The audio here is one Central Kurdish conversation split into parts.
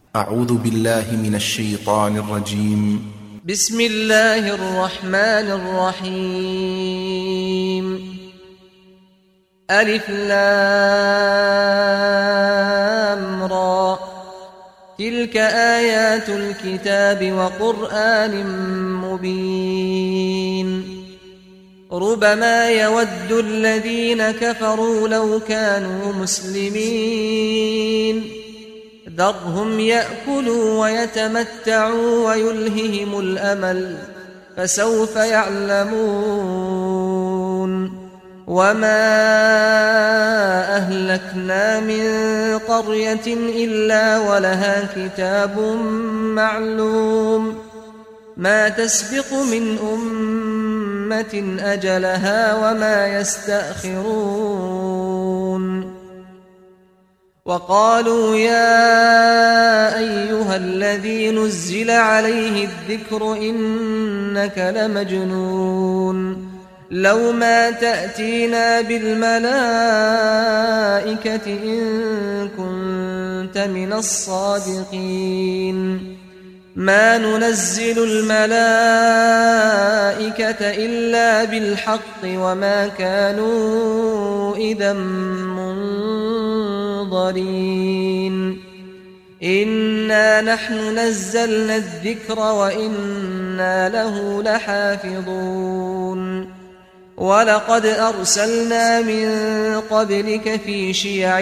أعوذ بالله من الشيطان الرجيم. بسم الله الرحمن الرحيم. ألف لام را، تلك آيات الكتاب وقرآن مبين. ربما يود الذين كفروا لو كانوا مسلمين، ذرهم يأكلوا ويتمتعوا ويلههم الأمل، فسوف يعلمون. وما أهلكنا من قرية إلا ولها كتاب معلوم، ما تسبق من أمة أجلها وما يستأخرون. وقالوا يا أيها الذي نزل عليه الذكر إنك لمجنون، لو ما تأتينا بالملائكة إن كنت من الصادقين. ما ننزل الملائكة إلا بالحق وما كانوا إذا منظرين. إنا نحن نزلنا الذكر وإنا له لحافظون. ولقد أرسلنا من قبلك في شيع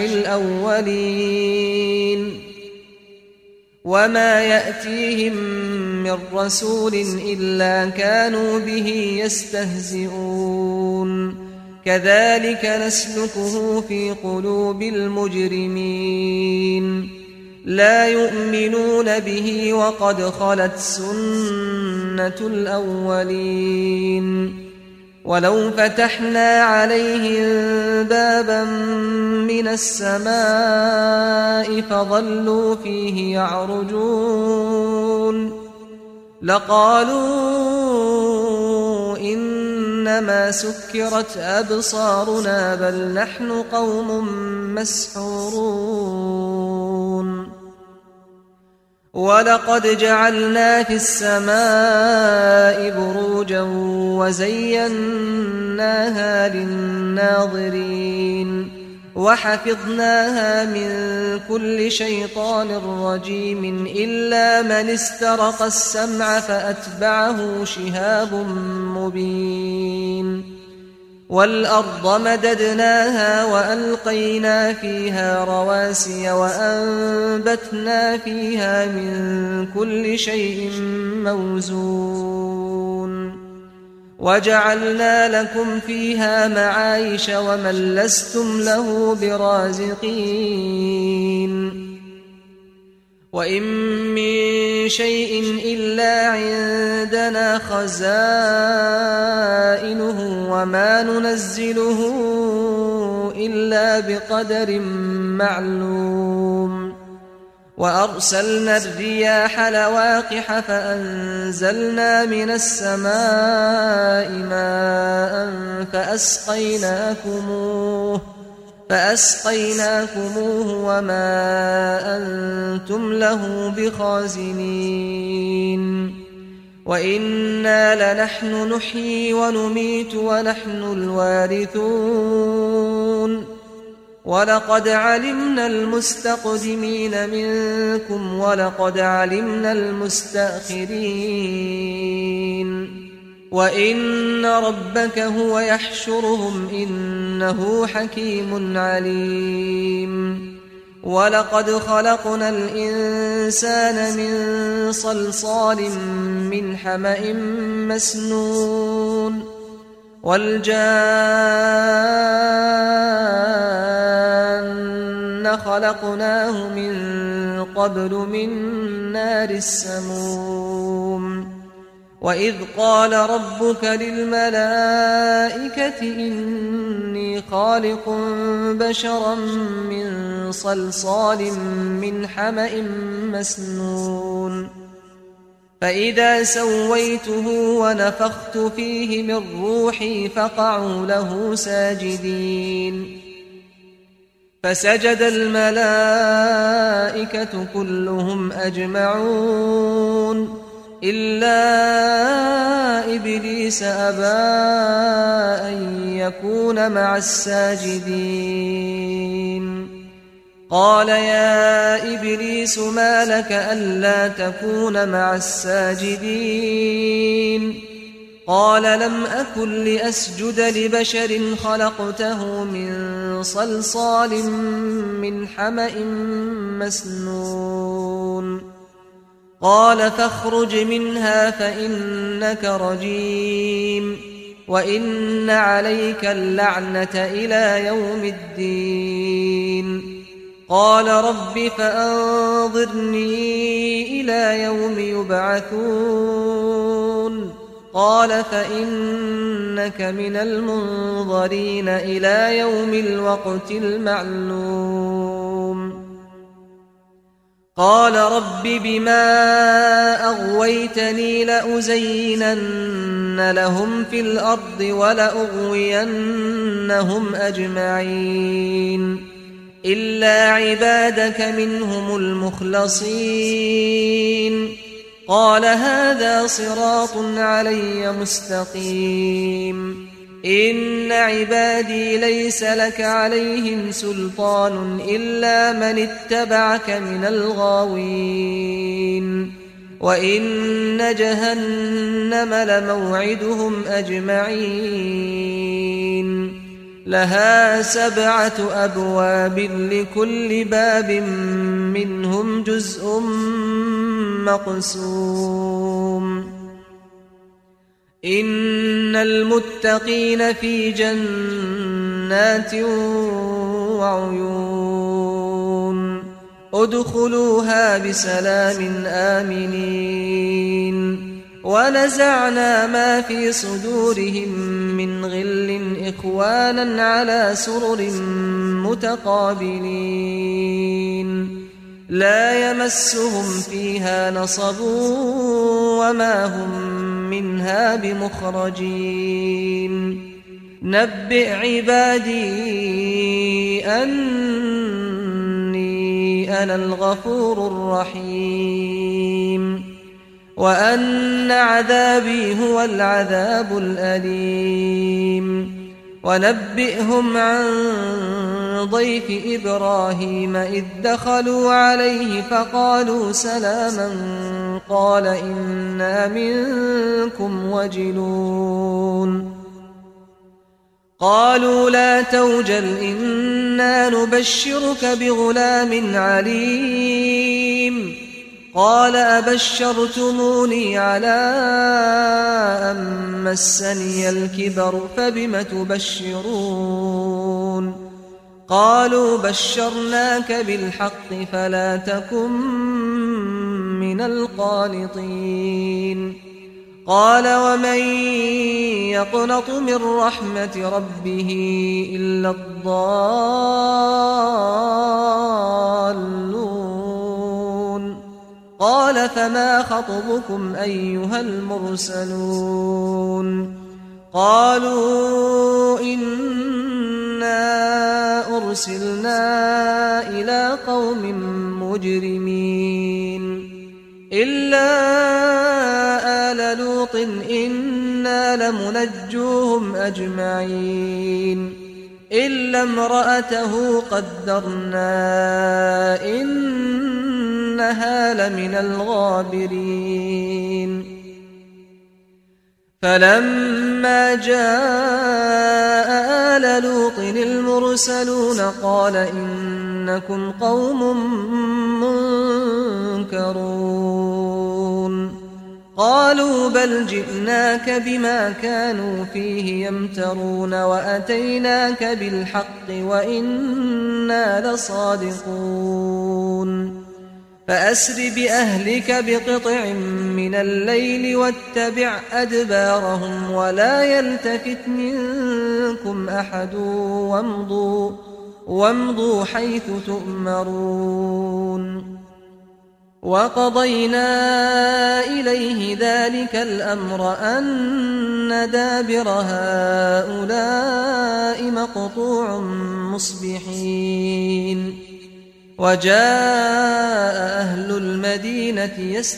الأولين، وما يأتيهم من رسول إلا كانوا به يستهزئون. كذلك نسلكه في قلوب المجرمين، لا يؤمنون به وقد خلت سنة الأولين. ولو فتحنا عليهم بابا من السماء فظلوا فيه يعرجون لقالوا إنما سكرت أبصارنا بل نحن قوم مسحورون. ولقد جعلنا في السماء بروجا وزيناها للناظرين وحفظناها من كل شيطان رجيم إلا من استرق السمع فأتبعه شهاب مبين. والأرض مددناها وألقينا فيها رواسي وأنبتنا فيها من كل شيء موزون. وجعلنا لكم فيها معايش ومن لستم له برازقين. وإن من شيء إلا عندنا خزائنه وما ننزله إلا بقدر معلوم. وأرسلنا الرياح لواقح فأنزلنا من السماء ماء فأسقيناكموه وما أنتم له بخازنين. وإنا لنحن نحيي ونميت ونحن الوارثون. ولقد علمنا المستقدمين منكم ولقد علمنا المستأخرين. وإن ربك هو يحشرهم إنه حكيم عليم. ولقد خلقنا الإنسان من صلصال من حمأ مسنون. والجان خلقناه من قبل من نار السموم. وإذ قال ربك للملائكة إني خالق بشرا من صلصال من حمأ مسنون. فإذا سويته ونفخت فيه من روحي فقعوا له ساجدين. فسجد الملائكة كلهم أجمعون إلا إبليس أبى أن يكون مع الساجدين. قال يا إبليس ما لك ألا تكون مع الساجدين؟ قال لم أكن لأسجد لبشر خلقته من صلصال من حمأ مسنون. قال فاخرج منها فإنك رجيم وإن عليك اللعنة إلى يوم الدين. قال رب فأنظرني إلى يوم يبعثون. قال فإنك من المنظرين إلى يوم الوقت المعلوم. قال رب بما أغويتني لأزينن لهم في الأرض ولأغوينهم أجمعين إلا عبادك منهم المخلصين. قال هذا صراط علي مستقيم. إن عبادي ليس لك عليهم سلطان إلا من اتبعك من الغاوين. وإن جهنم لموعدهم أجمعين لها 7 أبواب لكل باب منهم جزء مقسوم. إن المتقين في جنات وعيون ادخلوها بسلام آمنين. ونزعنا ما في صدورهم من غل إخوانا على سرر متقابلين لا يمسهم فيها نصب وما هم منها بمخرجين. نبئ عبادي أني أنا الغفور الرحيم وأن عذابي هو العذاب الأليم. ونبئهم عن ضيف إبراهيم إذ دخلوا عليه فقالوا سلاما قال إنا منكم وجلون. قالوا لا توجل إنا نبشرك بغلام عليم. قال أبشرتموني على أن مسني الكبر فبم تبشرون؟ قالوا بشرناك بالحق فلا تكن من القانطين. قال ومن يقنط من رحمة ربه إلا الضالون. قال فما خطبكم أيها المرسلون؟ قالوا إنا أرسلنا إلى قوم مجرمين إلا آل لوط إنا لمنجوهم أجمعين إلا امرأته قدرنا إنها لمن الغابرين. فلما جاء آل لوط المرسلون قال إنكم قوم منكرون. قالوا بل جئناك بما كانوا فيه يمترون وأتيناك بالحق وإنا لصادقون. فأسر بأهلك بقطع من الليل واتبع أدبارهم ولا يلتفت منكم أحد وامضوا حيث تؤمرون. وقضينا إليه ذلك الأمر أن دابر هؤلاء مقطوع مصبحين وجاء أهل المدينة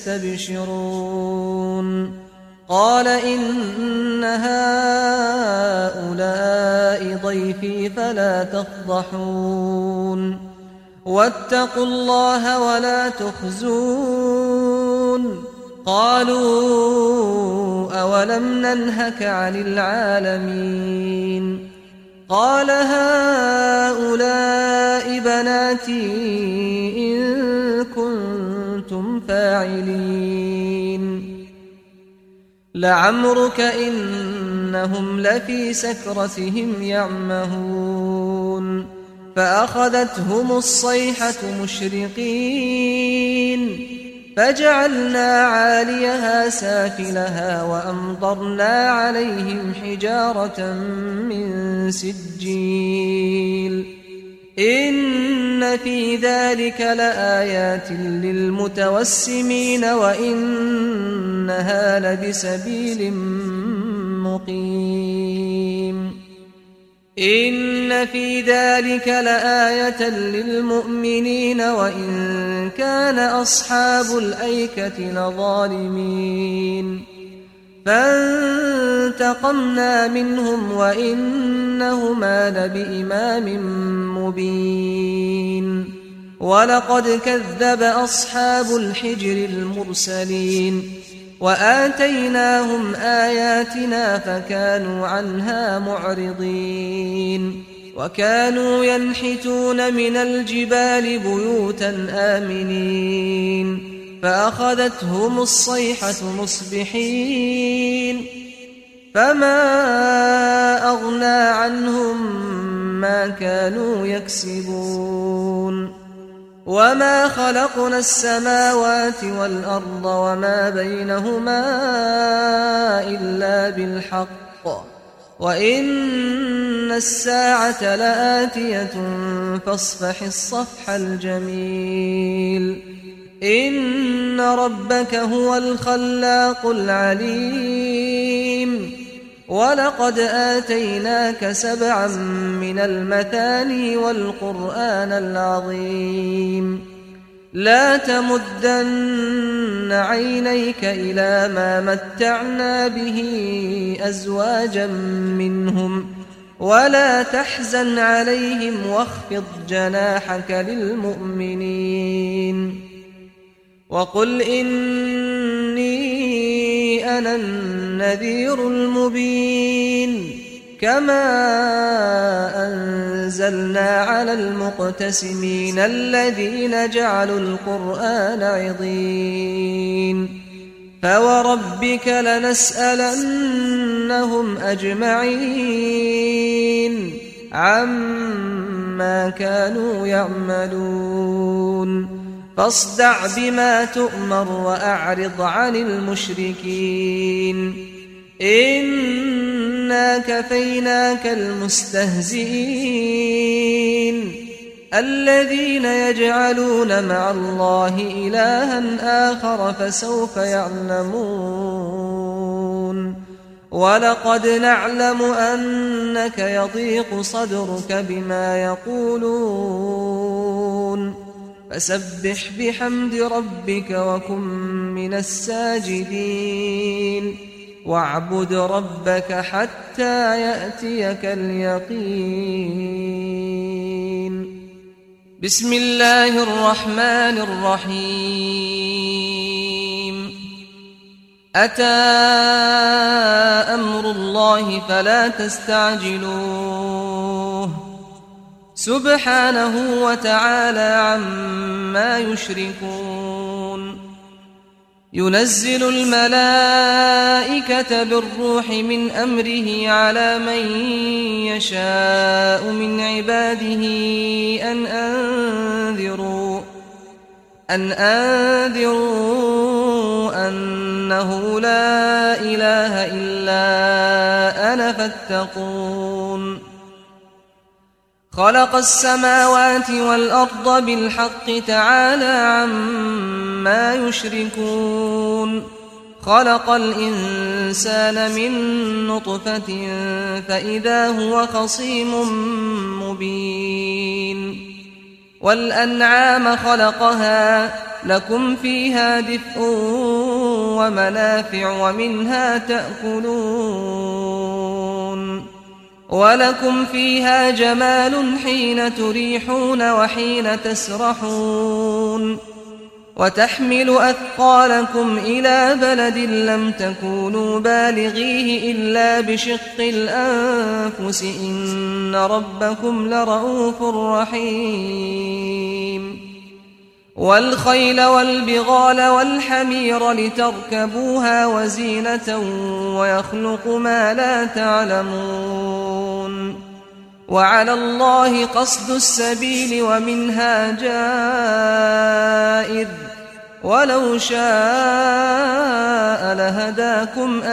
يستبشرون قال إن هؤلاء ضيفي فلا تفضحون واتقوا الله ولا تخزون قالوا أولم ننهك عن العالمين قال هؤلاء بناتي إن كنتم فاعلين لعمرك إنهم لفي سكرتهم يعمهون فأخذتهم الصيحة مشرقين فجعلنا عاليها سافلها وأمطرنا عليهم حجارة من سجيل إن في ذلك لآيات للمتوسمين وإنها لبسبيل مقيم إن في ذلك لآية للمؤمنين وإن كان أصحاب الأيكة لظالمين فانتقمنا منهم وإنهما لبإمام مبين ولقد كذب أصحاب الحجر المرسلين وآتيناهم آياتنا فكانوا عنها معرضين وكانوا ينحتون من الجبال بيوتا آمنين فأخذتهم الصيحة مصبحين فما أغنى عنهم ما كانوا يكسبون وما خلقنا السماوات والأرض وما بينهما إلا بالحق وإن الساعة لآتية فاصفح الصفح الجميل إن ربك هو الخلاق العليم ولقد آتيناك 7 من المثاني والقرآن العظيم لا تمدن عينيك إلى ما متعنا به أزواجا منهم ولا تحزن عليهم واخفض جناحك للمؤمنين وقل إني أنا النذير المبين كما أنزلنا على المقتسمين الذين جعلوا القرآن عضين فوربك لنسألنهم أجمعين عما كانوا يعملون فاصدع بما تؤمر وأعرض عن المشركين إنا كفيناك المستهزئين الذين يجعلون مع الله إلها آخر فسوف يعلمون ولقد نعلم أنك يضيق صدرك بما يقولون فسبح بحمد ربك وكن من الساجدين واعبد ربك حتى يأتيك اليقين بسم الله الرحمن الرحيم أتى أمر الله فلا تستعجلوه سبحانه وتعالى عما يشركون ينزل الملائكة بالروح من أمره على من يشاء من عباده أن أنذروا أنه لا إله إلا أنا فاتقون خلق السماوات والأرض بالحق تعالى عما يشركون خلق الإنسان من نطفة فإذا هو خصيم مبين والأنعام خلقها لكم فيها دفء ومنافع ومنها تأكلون ولكم فيها جمال حين تريحون وحين تسرحون وتحمل أثقالكم إلى بلد لم تكونوا بالغيه إلا بشق الأنفس إن ربكم لرؤوف رحيم والخيل والبغال والحمير لتركبوها وزينة ويخلق ما لا تعلمون وعلى الله قصد السبيل ومنها جائر ولو شاء لهداكم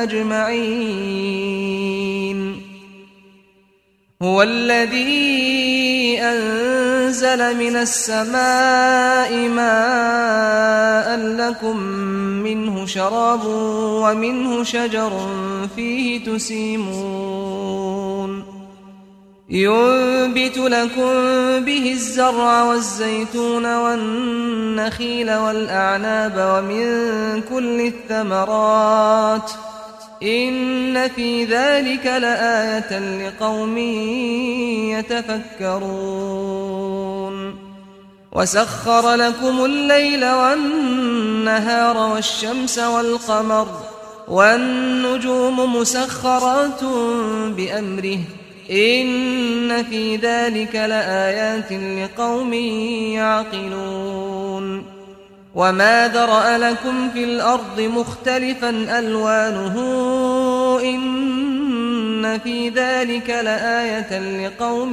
أجمعين هو الذي أنزل من السماء ماء لكم منه شراب ومنه شجر فيه تسيمون ينبت لكم به الزرع والزيتون والنخيل والأعناب ومن كل الثمرات إن في ذلك لآية لقوم يتفكرون وسخر لكم الليل والنهار والشمس والقمر والنجوم مسخرات بأمره إن في ذلك لآيات لقوم يعقلون وما ذرأ لكم في الأرض مختلفا ألوانه إن في ذلك لآية لقوم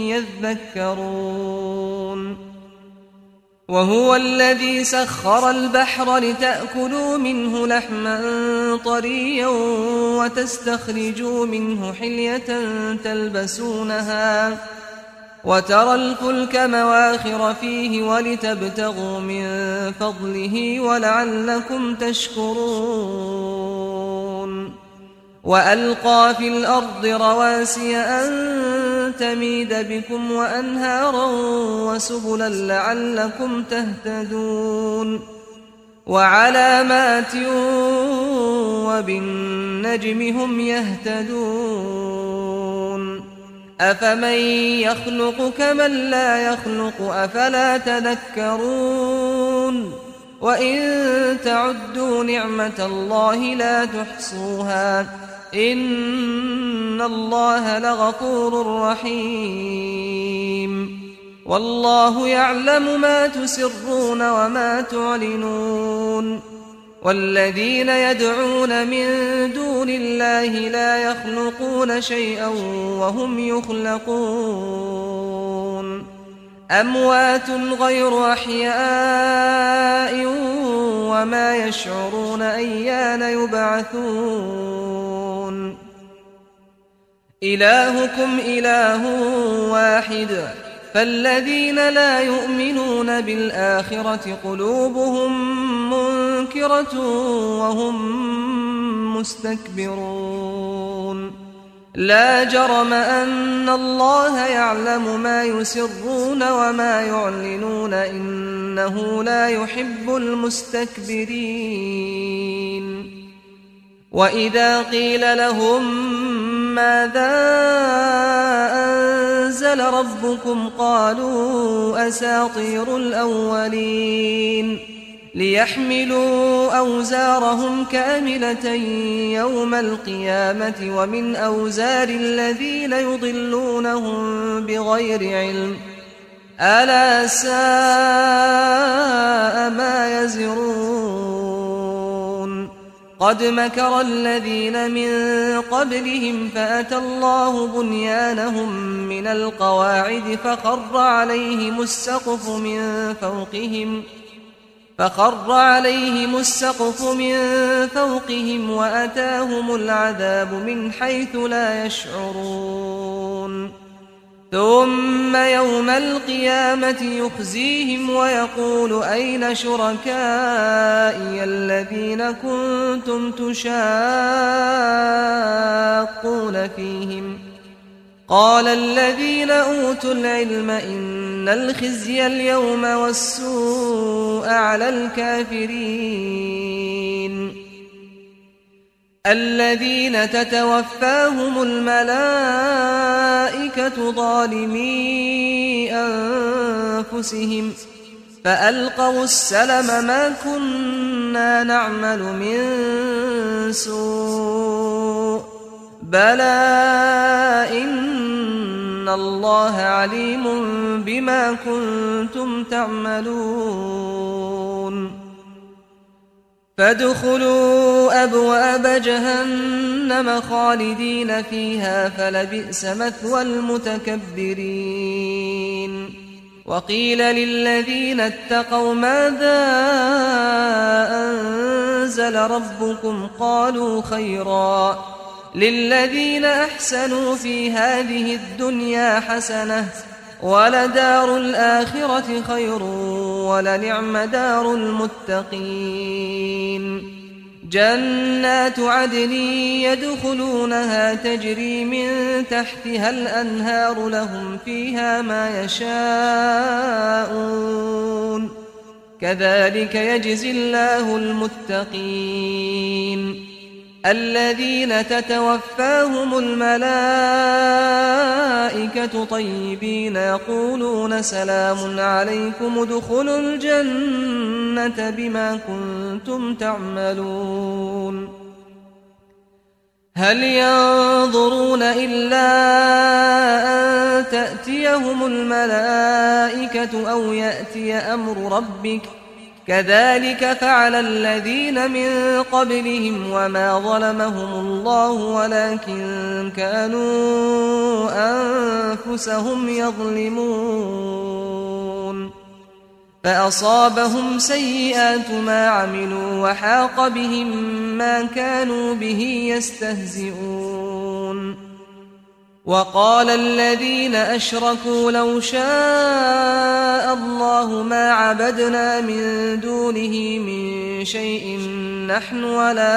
يذكرون وهو الذي سخر البحر لتأكلوا منه لحما طريا وتستخرجوا منه حلية تلبسونها وترى الفلك مواخر فيه ولتبتغوا من فضله ولعلكم تشكرون وألقى في الأرض رواسي أن تميد بكم وأنهارا وسبلا لعلكم تهتدون وعلامات وبالنجم هم يهتدون أفمن يخلق كمن لا يخلق أفلا تذكرون وإن تعدوا نعمة الله لا تحصوها إن الله لغفور رحيم والله يعلم ما تسرون وما تعلنون والذين يدعون من دون الله لا يخلقون شيئا وهم يخلقون أموات غير أحياء وما يشعرون أيان يبعثون إلهكم إله واحد فالذين لا يؤمنون بالآخرة قلوبهم منكرة وهم مستكبرون لا جرم أن الله يعلم ما يسرون وما يعلنون إنه لا يحب المستكبرين وإذا قيل لهم ماذا أنزل ربكم قالوا أساطير الأولين ليحملوا أوزارهم كاملة يوم القيامة ومن أوزار الذين يضلونهم بغير علم ألا ساء ما يزرون قد مكر الذين من قبلهم فأتى الله بنيانهم من القواعد فخر عليهم السقف من فوقهم وأتاهم العذاب من حيث لا يشعرون ثم يوم القيامة يخزيهم ويقول أين شركائي الذين كنتم تشاقون فيهم قال الذين أوتوا العلم إن الخزي اليوم والسوء على الكافرين الذين تتوفاهم الملائكة ظالمي أنفسهم فألقوا السلم ما كنا نعمل من سوء بلى إن الله عليم بما كنتم تعملون فادخلوا أبواب جهنم خالدين فيها فلبئس مثوى المتكبرين وقيل للذين اتقوا ماذا أنزل ربكم قالوا خيرا للذين أحسنوا في هذه الدنيا حسنة ولدار الآخرة خير ولنعم دار المتقين جنات عدن يدخلونها تجري من تحتها الأنهار لهم فيها ما يشاءون كذلك يجزي الله المتقين الذين تتوفاهم الملائكة طيبين يقولون سلام عليكم ادخلوا الجنة بما كنتم تعملون هل ينظرون إلا أن تأتيهم الملائكة أو يأتي أمر ربك كذلك فعل الذين من قبلهم وما ظلمهم الله ولكن كانوا أنفسهم يظلمون فأصابهم سيئات ما عملوا وحاق بهم ما كانوا به يستهزئون وقال الذين أشركوا لو شاء الله ما عبدنا من دونه من شيء نحن ولا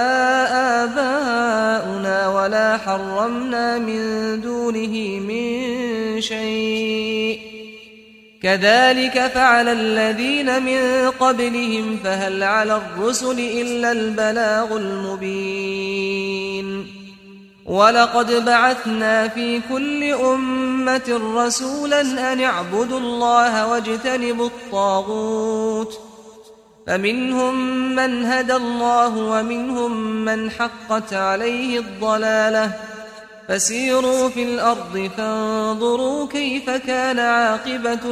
آباؤنا ولا حرمنا من دونه من شيء كذلك فعل الذين من قبلهم فهل على الرسل إلا البلاغ المبين ولقد بعثنا في كل أمة رسولا أن اعبدوا الله واجتنبوا الطاغوت فمنهم من هدى الله ومنهم من حقت عليه الضلالة فسيروا في الأرض فانظروا كيف كان عاقبة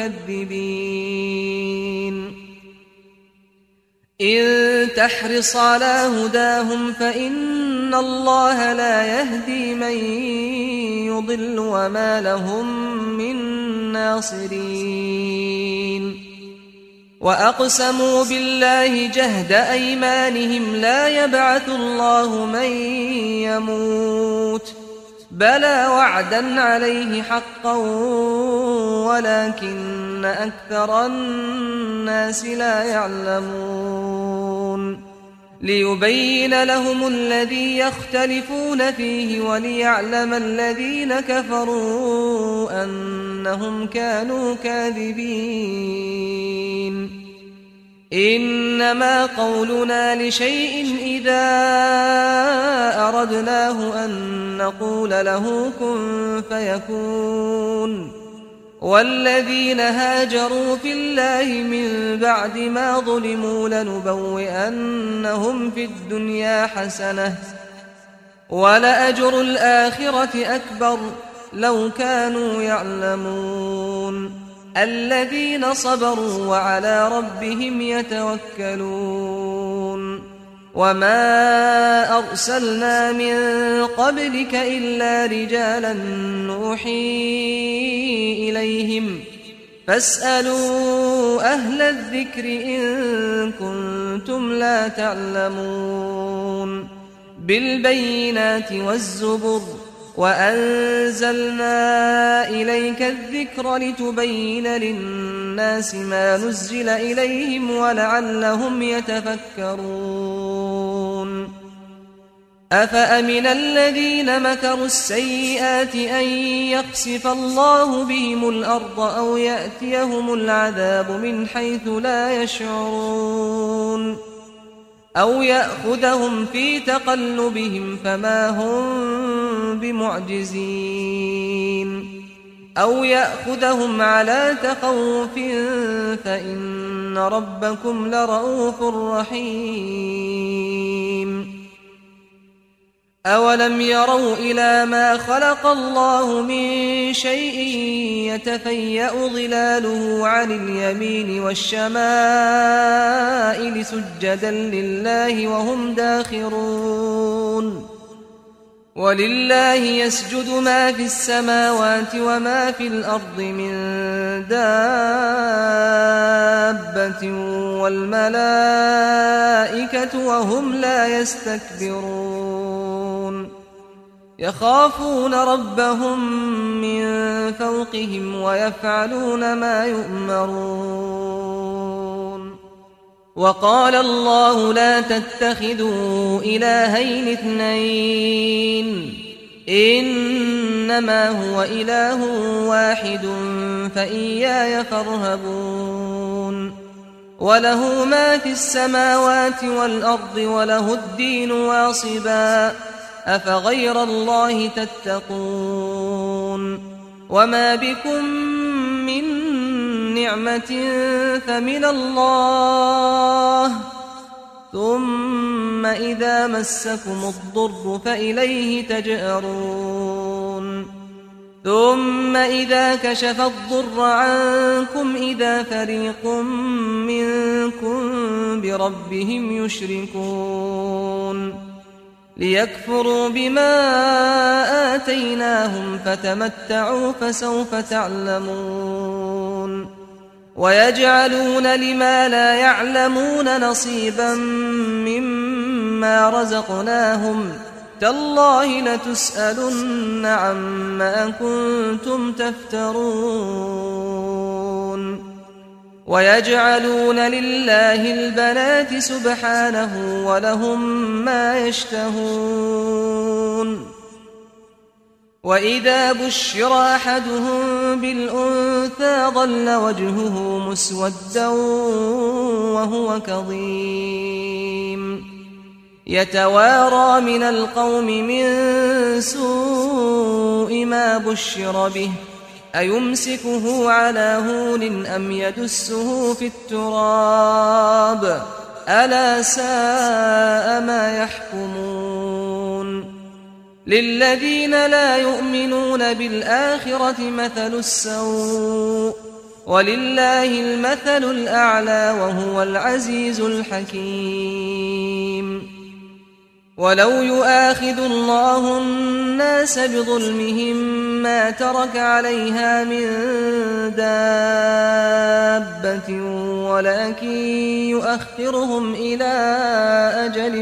المكذبين إن تحرص على هداهم فإن الله لا يهدي من يضل وما لهم من ناصرين وأقسموا بالله جهد أيمانهم لا يبعث الله من يموت بلى وعدا عليه حقا ولكن أكثر الناس لا يعلمون ليبين لهم الذي يختلفون فيه وليعلم الذين كفروا أنهم كانوا كاذبين إنما قولنا لشيء إذا أردناه أن نقول له كن فيكون والذين هاجروا في الله من بعد ما ظلموا لنبوئنهم في الدنيا حسنة ولأجر الآخرة أكبر لو كانوا يعلمون الذين صبروا وعلى ربهم يتوكلون وما أرسلنا من قبلك إلا رجالا نوحي إليهم فاسألوا أهل الذكر إن كنتم لا تعلمون بالبينات والزبر وأنزلنا إليك الذكر لتبين للناس ما نزل إليهم ولعلهم يتفكرون أفأمن الذين مكروا السيئات أن يخسف الله بهم الأرض أو يأتيهم العذاب من حيث لا يشعرون أو يأخذهم في تقلبهم فما هم بمعجزين أو يأخذهم على تخوف فإن ربكم لرؤوف رحيم أولم يروا إلى ما خلق الله من شيء يتفيأ ظلاله عن اليمين والشمائل سجدا لله وهم داخرون ولله يسجد ما في السماوات وما في الأرض من دابة والملائكة وهم لا يستكبرون يخافون ربهم من فوقهم ويفعلون ما يؤمرون وقال الله لا تتخذوا إلهين اثنين إنما هو إله واحد فإياي فارهبون وله ما في السماوات والأرض وله الدين واصبا أفغير الله تتقون وما بكم من نعمة فمن الله ثم إذا مسكم الضر فإليه تجأرون ثم إذا كشف الضر عنكم إذا فريق منكم بربهم يشركون ليكفروا بما آتيناهم فتمتعوا فسوف تعلمون ويجعلون لما لا يعلمون نصيبا مما رزقناهم تالله لتسألن عما كنتم تفترون ويجعلون لله البنات سبحانه ولهم ما يشتهون وإذا بشر أحدهم بالأنثى ظل وجهه مسودا وهو كظيم يتوارى من القوم من سوء ما بشر به أيمسكه على هون أم يدسه في التراب ألا ساء ما يحكمون للذين لا يؤمنون بالآخرة مثل السوء ولله المثل الأعلى وهو العزيز الحكيم ولو يؤاخذ الله الناس بظلمهم ما ترك عليها من دابة ولكن يؤخرهم إلى أجل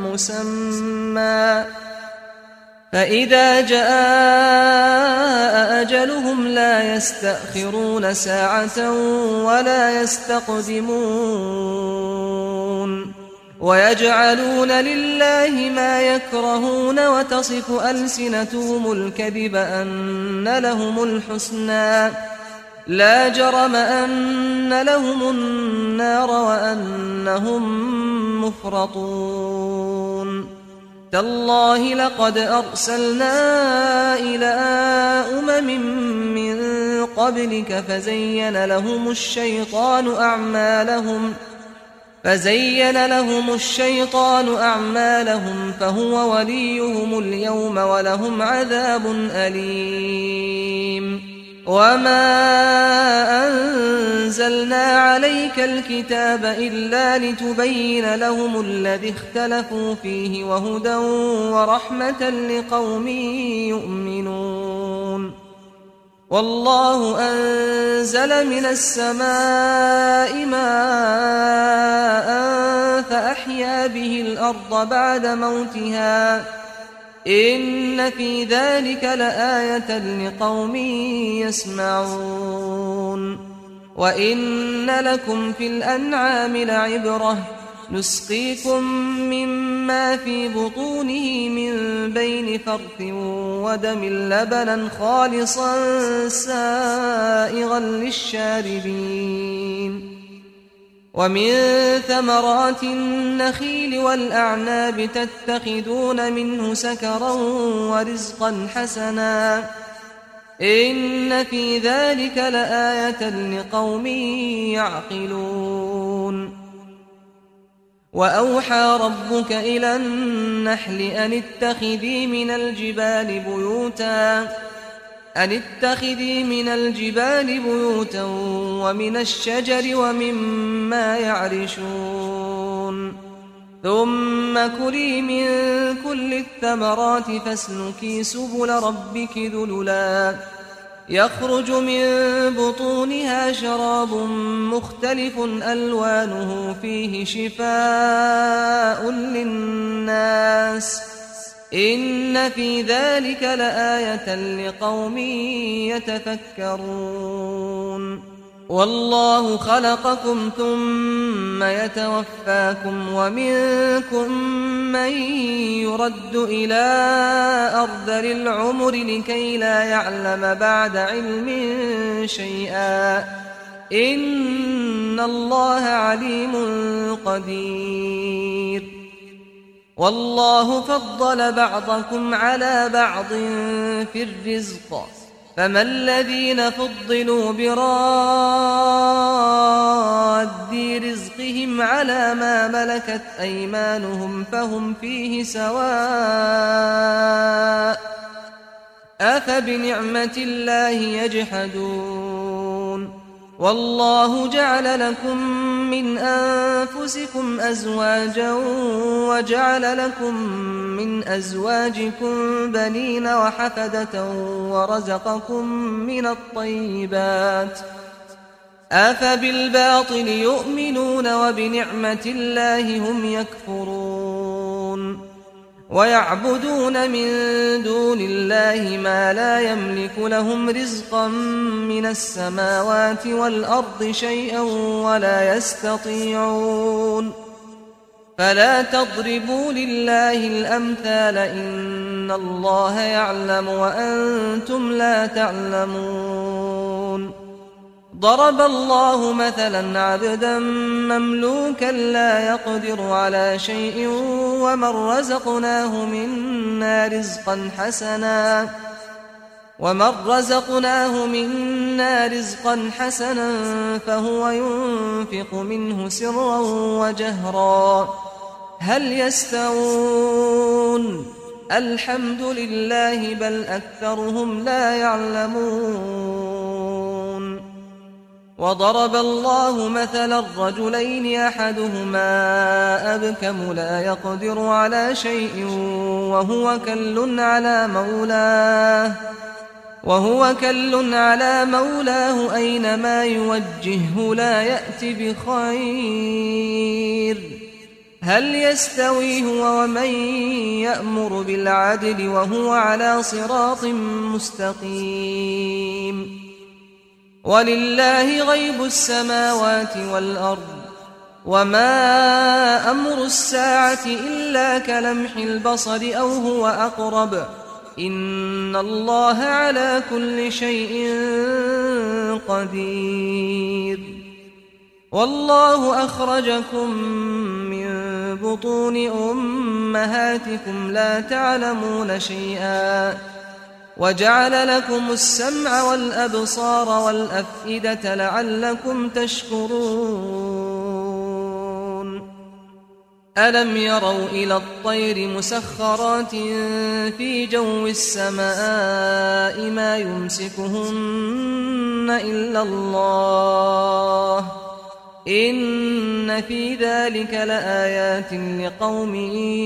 مسمى فإذا جاء أجلهم لا يستأخرون ساعة ولا يستقدمون ويجعلون لله ما يكرهون وتصف ألسنتهم الكذب أن لهم الحسنى لا جرم أن لهم النار وأنهم مفرطون تالله لقد أرسلنا إلى من قبلك فزين لهم الشيطان أعمالهم فهو وليهم اليوم ولهم عذاب أليم وما أنزلنا عليك الكتاب إلا لتبين لهم الذي اختلفوا فيه وهدى ورحمة لقوم يؤمنون والله أنزل من السماء ماء فأحيا به الأرض بعد موتها إن في ذلك لآية لقوم يسمعون وإن لكم في الأنعام لعبرة نسقيكم مما في بطونه من بين فرث ودم لبنا خالصا سائغا للشاربين ومن ثمرات النخيل والأعناب تتخذون منه سكرا ورزقا حسنا إن في ذلك لآية لقوم يعقلون وأوحى ربك إلى النحل أن اتخذي من الجبال بيوتا ومن الشجر ومما يعرشون ثم كلي من كل الثمرات فاسلكي سبل ربك ذللا يخرج من بطونها شراب مختلف ألوانه فيه شفاء للناس إن في ذلك لآية لقوم يتفكرون والله خلقكم ثم يتوفاكم ومنكم من يرد إلى أرذل العمر لكي لا يعلم بعد علم شيئا إن الله عليم قدير والله فضل بعضكم على بعض في الرزق فما الذين فضلوا براد رزقهم على ما ملكت أيمانهم فهم فيه سواء أفبنعمة الله يجحدون والله جعل لكم من أنفسكم أزواجا وجعل لكم من أزواجكم بنين وحفدة ورزقكم من الطيبات أفبالباطل يؤمنون وبنعمة الله هم يكفرون ويعبدون من دون الله ما لا يملك لهم رزقا من السماوات والأرض شيئا ولا يستطيعون فلا تضربوا لله الأمثال إن الله يعلم وأنتم لا تعلمون ضرب الله مثلا عبدا مملوكا لا يقدر على شيء ومن رزقناه منا رزقا حسنا فهو ينفق منه سرا وجهرا هل يستوون الحمد لله بل أكثرهم لا يعلمون وضرب الله مثلا رجلين أحدهما أبكم لا يقدر على شيء وهو كل على مولاه أينما يوجهه لا يأت بخير هل يستوي هو ومن يأمر بالعدل وهو على صراط مستقيم ولله غيب السماوات والأرض وما أمر الساعة إلا كلمح البصر أو هو أقرب إن الله على كل شيء قدير والله أخرجكم من بطون أمهاتكم لا تعلمون شيئا وجعل لكم السمع والأبصار والأفئدة لعلكم تشكرون ألم يروا إلى الطير مسخرات في جو السماء ما يمسكهن إلا الله إن في ذلك لآيات لقوم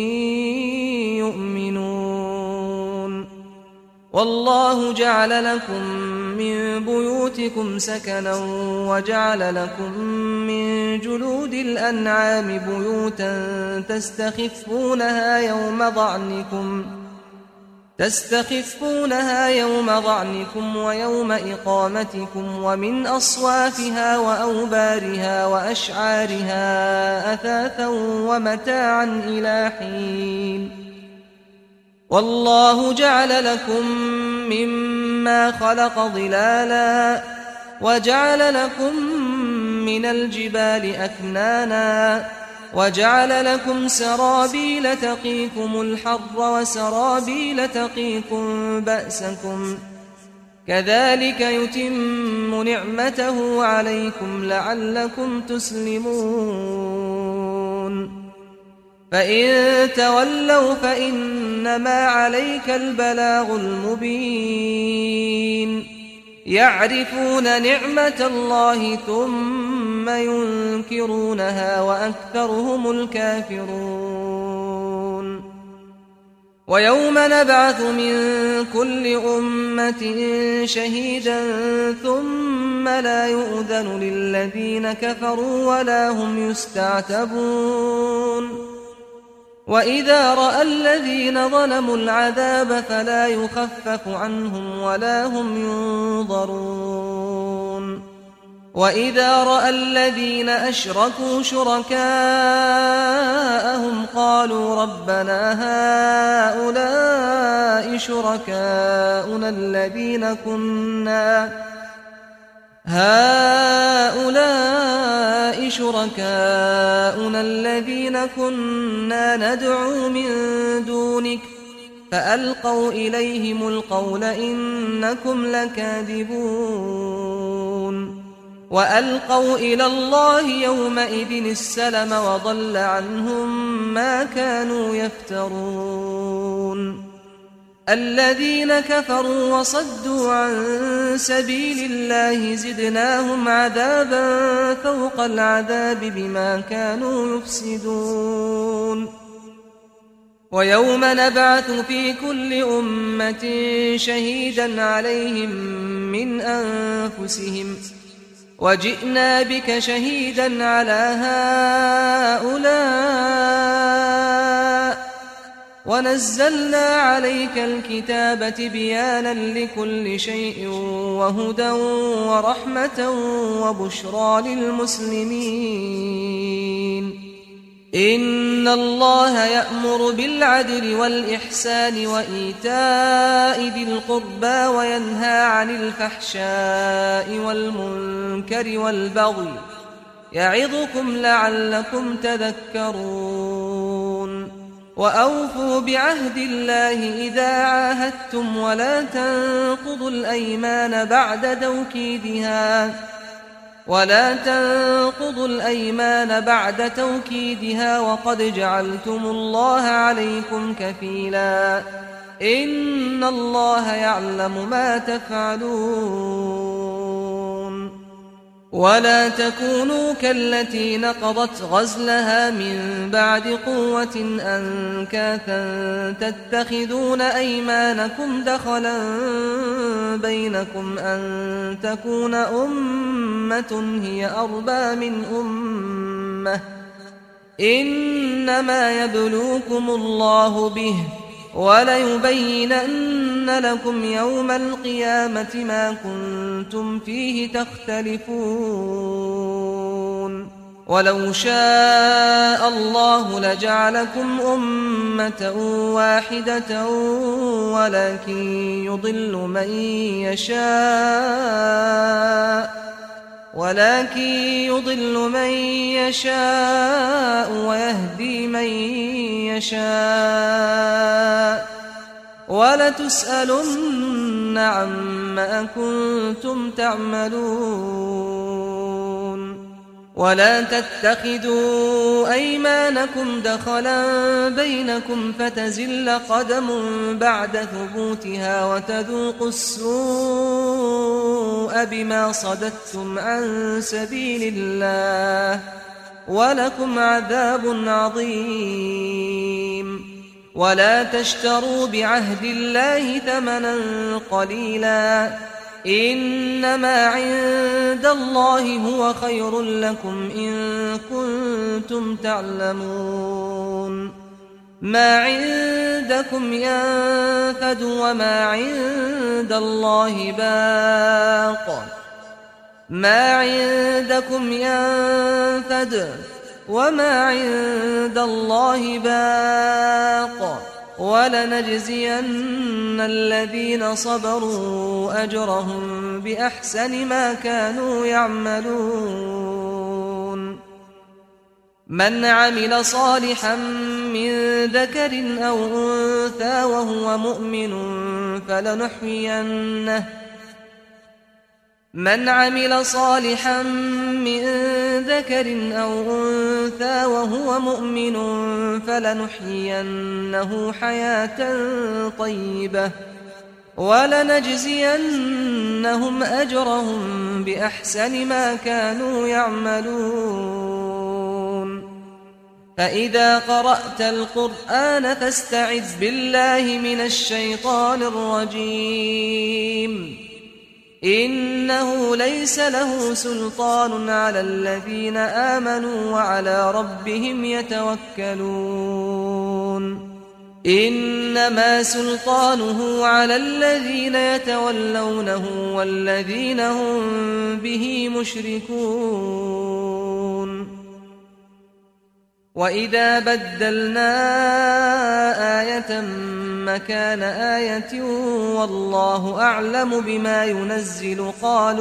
يؤمنون والله جعل لكم من بيوتكم سكنا وجعل لكم من جلود الأنعام بيوتا تستخفونها تستخفونها يوم ظعنكم ويوم إقامتكم ومن أصوافها وأوبارها وأشعارها أثاثا ومتاعا إلى حين والله جعل لكم مما خلق ظلالا وجعل لكم من الجبال أكنانا وجعل لكم سرابيل تقيكم الحر وسرابيل تقيكم بأسكم كذلك يتم نعمته عليكم لعلكم تسلمون فإن تولوا فإنما عليك البلاغ المبين يعرفون نعمة الله ثم ينكرونها وأكثرهم الكافرون ويوم نبعث من كل أمة شهيدا ثم لا يؤذن للذين كفروا ولا هم يستعتبون وإذا رأى الذين ظلموا العذاب فلا يخفف عنهم ولا هم ينظرون وإذا رأى الذين أشركوا شركاءهم قالوا ربنا هؤلاء شركاؤنا الذين كنا ندعو من دونك فألقوا إليهم القول إنكم لكاذبون وألقوا إلى الله يومئذ السلم وضل عنهم ما كانوا يفترون الذين كفروا وصدوا عن سبيل الله زدناهم عذابا فوق العذاب بما كانوا يفسدون ويوم نبعث في كل أمة شهيدا عليهم من أنفسهم وجئنا بك شهيدا على هؤلاء ونزلنا عليك الكتاب تبيانا لكل شيء وهدى ورحمة وبشرى للمسلمين إن الله يأمر بالعدل والإحسان وإيتاء ذي القربى وينهى عن الفحشاء والمنكر والبغي يعظكم لعلكم تذكرون وأوفوا بعهد الله إذا عاهدتم ولا تنقضوا الأيمان بعد توكيدها وقد جعلتم الله عليكم كفيلا إن الله يعلم ما تفعلون ولا تكونوا كالتي نقضت غزلها من بعد قوة أنكاثا تتخذون أيمانكم دخلا بينكم أن تكون أمة هي أربى من أمة إنما يبلوكم الله به وليبينن لكم يوم القيامة ما كنتم فيه تختلفون ولو شاء الله لجعلكم أمة واحدة ولكن يضل من يشاء ويهدي من يشاء ولتسألن عما كنتم تعملون ولا تتخذوا أيمانكم دخلا بينكم فتزل قدم بعد ثبوتها وتذوقوا السوء بما صددتم عن سبيل الله ولكم عذاب عظيم ولا تشتروا بعهد الله ثمنا قليلا إنما عند الله هو خير لكم إن كنتم تعلمون ما عندكم ينفد وما عند الله باق ما عندكم ينفد وما عند الله باق ولنجزين الذين صبروا أجرهم بأحسن ما كانوا يعملون من عمل صالحا من ذكر أو أنثى وهو مؤمن فلنحيينه حياة طيبة ولنجزينهم أجرهم بأحسن ما كانوا يعملون فإذا قرأت القرآن فاستعذ بالله من الشيطان الرجيم إنه ليس له سلطان على الذين آمنوا وعلى ربهم يتوكلون إنما سلطانه على الذين يتولونه والذين هم به مشركون وإذا بدلنا آية مكان آية والله أعلم بما ينزل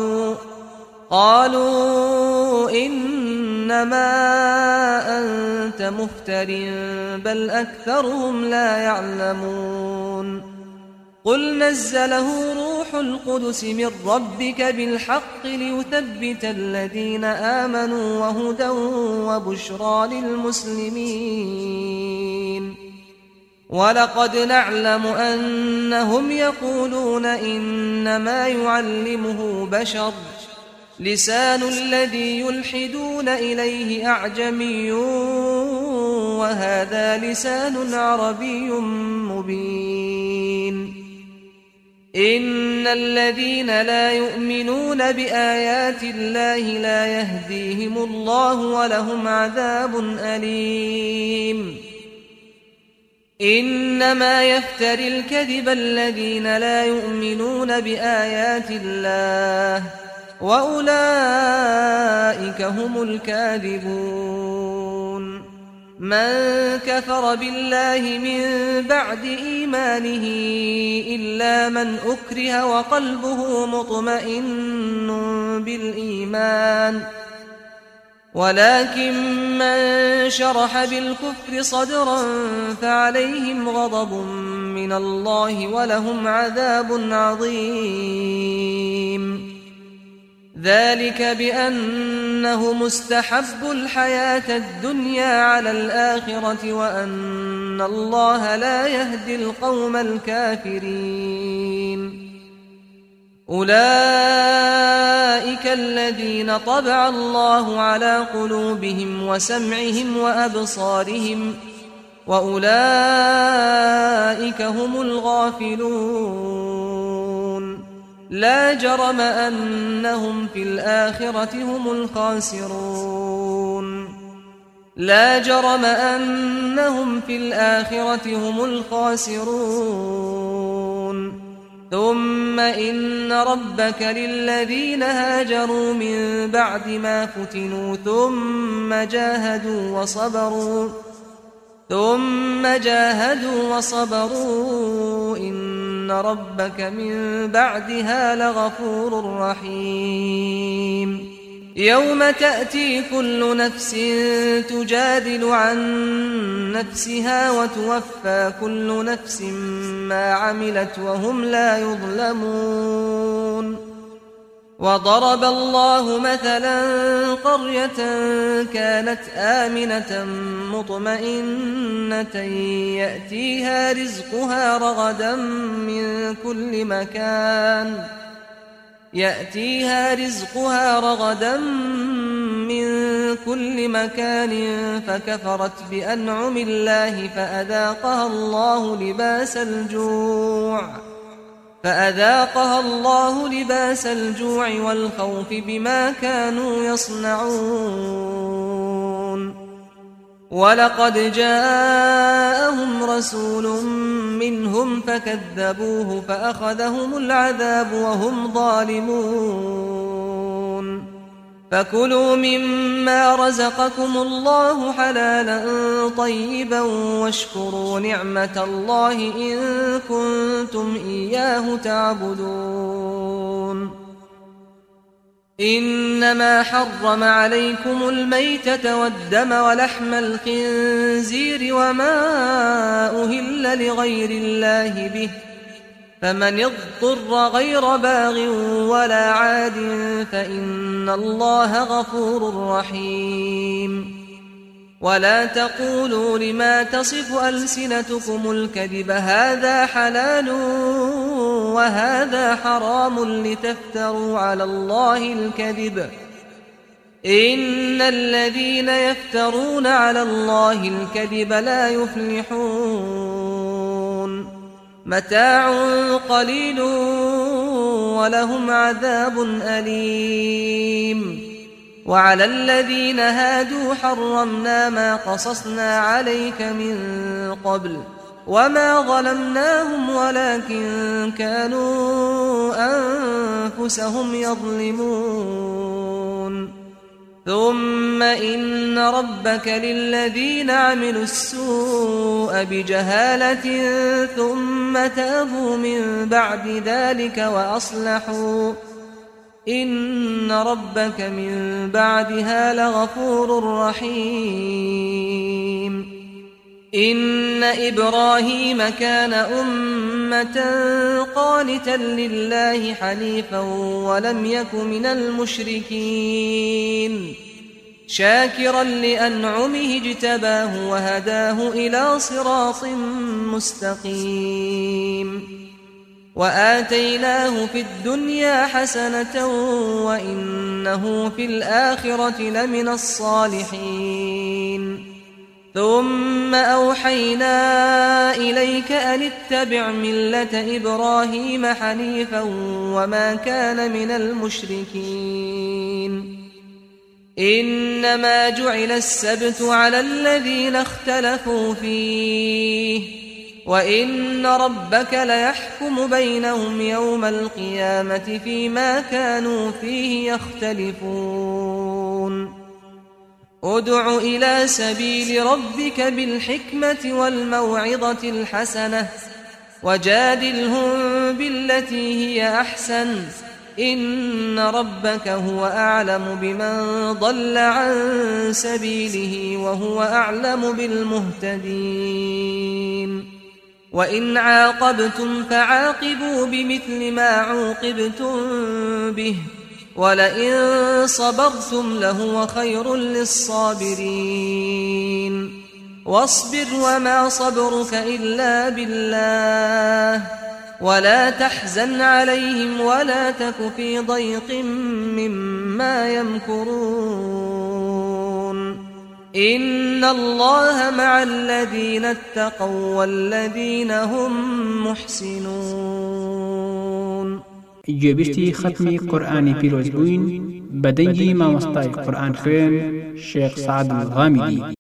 قالوا إنما أنت مفتر بل أكثرهم لا يعلمون قل نزله روح القدس من ربك بالحق ليثبت الذين آمنوا وهدى وبشرى للمسلمين ولقد نعلم أنهم يقولون إنما يعلمه بشر لسان الذي يلحدون إليه أعجمي وهذا لسان عربي مبين إن الذين لا يؤمنون بآيات الله لا يهديهم الله ولهم عذاب أليم إنما يفتري الكذب الذين لا يؤمنون بآيات الله وأولئك هم الكاذبون من كفر بالله من بعد إيمانه إلا من أكره وقلبه مطمئن بالإيمان ولكن من شرح بالكفر صدرا فعليهم غضب من الله ولهم عذاب عظيم ذلك بأنه مستحب الحياة الدنيا على الآخرة وأن الله لا يهدي القوم الكافرين أولئك الذين طبع الله على قلوبهم وسمعهم وأبصارهم وأولئك هم الغافلون لا جرم أنهم في الآخرة هم الخاسرون ثم إن ربك للذين هاجروا من بعد ما فتنوا ثم جاهدوا وصبروا إن ربك من بعدها لغفور رحيم يوم تأتي كل نفس تجادل عن نفسها وتوفى كل نفس ما عملت وهم لا يظلمون وضرب الله مثلا قرية كانت آمنة مطمئنة يأتيها رزقها رغدا من كل مكان فكفرت بأنعم الله فأذاقها الله لباس الجوع والخوف بما كانوا يصنعون ولقد جاءهم رسول منهم فكذبوه فأخذهم العذاب وهم ظالمون فكلوا مما رزقكم الله حلالا طيبا واشكروا نعمة الله إن كنتم إياه تعبدون إنما حرم عليكم الميتة والدم ولحم الخنزير وما أهل لغير الله به فمن اضطر غير باغ ولا عاد فإن الله غفور رحيم ولا تقولوا لما تصف ألسنتكم الكذب هذا حلال وهذا حرام لتفتروا على الله الكذب إن الذين يفترون على الله الكذب لا يفلحون متاع قليل ولهم عذاب أليم وعلى الذين هادوا حرمنا ما قصصنا عليك من قبل وما ظلمناهم ولكن كانوا أنفسهم يظلمون ثم إن ربك للذين عملوا السوء بجهالة ثم تابوا من بعد ذلك وأصلحوا إن ربك من بعدها لغفور رحيم إن إبراهيم كان أمة قانتا لله حنيفا ولم يك من المشركين شاكرا لأنعمه اجتباه وهداه إلى صراط مستقيم وآتيناه في الدنيا حسنة وإنه في الآخرة لمن الصالحين ثم أوحينا إليك أن اتبع ملة إبراهيم حنيفا وما كان من المشركين إنما جعل السبت على الذين اختلفوا فيه وإن ربك ليحكم بينهم يوم القيامة فيما كانوا فيه يختلفون ادع إلى سبيل ربك بالحكمة والموعظة الحسنة وجادلهم بالتي هي أحسن إن ربك هو أعلم بمن ضل عن سبيله وهو أعلم بالمهتدين وإن عاقبتم فعاقبوا بمثل ما عوقبتم به ولئن صبرتم لهو خير للصابرين واصبر وما صبرك إلا بالله ولا تحزن عليهم ولا تك في ضيق مما يمكرون إن الله مع الذين اتقوا والذين هم محسنون جێبیستی ختمی قورآانی پیرۆز بووین بە دەنگی مامۆستای قورئان خوێن شێخ سەعەد الغامدی